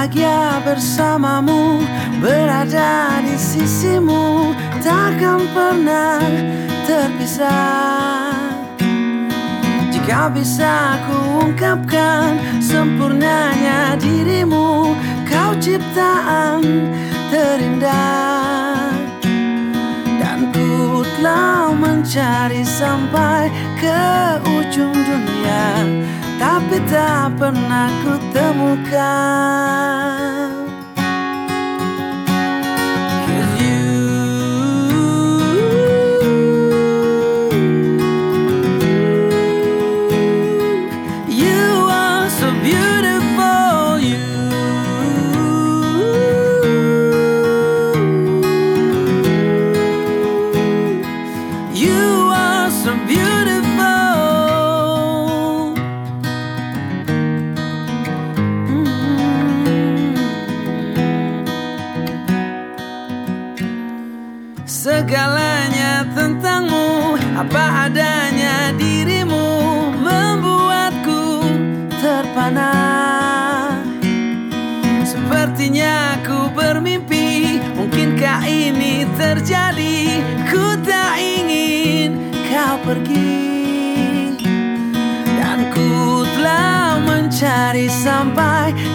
bahagia bersamamu, berada di sisimu, takkan pernah terpisah. Jika bisa ku ungkapkan sempurnanya dirimu, kau ciptaan terindah. Dan ku telah mencari sampai ke ujung dunia, tapi tak pernah ku temukan. So beautiful. Segalanya tentangmu, apa adanya dirimu, membuatku terpana. Sepertinya ku bermimpi, mungkinkah ini terjadi? Ku tak ingin kau pergi, dan ku telah mencari sampai